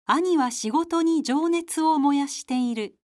兄は仕事に情熱を燃やしている。